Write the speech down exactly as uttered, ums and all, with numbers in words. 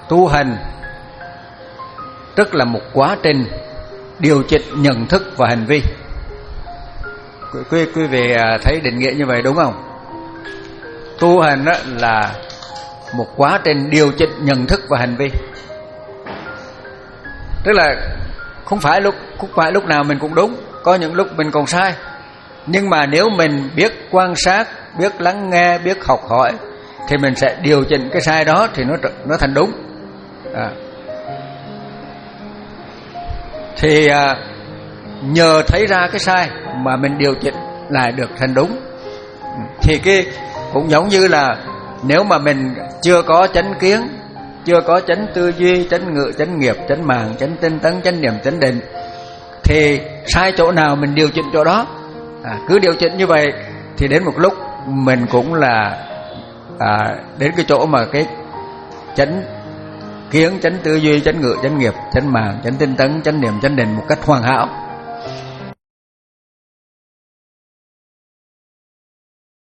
tu hành tức là một quá trình điều chỉnh nhận thức và hành vi. Quý, quý vị thấy định nghĩa như vậy đúng không? Tu hành là một quá trình điều chỉnh nhận thức và hành vi. Tức là không phải lúc không phải lúc nào mình cũng đúng, có những lúc mình còn sai. Nhưng mà nếu mình biết quan sát, biết lắng nghe, biết học hỏi thì mình sẽ điều chỉnh cái sai đó thì nó nó thành đúng. À. Thì à, nhờ thấy ra cái sai mà mình điều chỉnh lại được thành đúng. Thì cái cũng giống như là nếu mà mình chưa có chánh kiến, chưa có chánh tư duy, chánh ngữ, chánh nghiệp, chánh mạng, chánh tinh tấn, chánh niệm, chánh định, thì sai chỗ nào mình điều chỉnh chỗ đó. À, cứ điều chỉnh như vậy thì đến một lúc mình cũng là à, đến cái chỗ mà cái chánh kiến, chánh tư duy, chánh ngữ, chánh nghiệp, chánh mạng, chánh tinh tấn, chánh niệm, chánh định một cách hoàn hảo.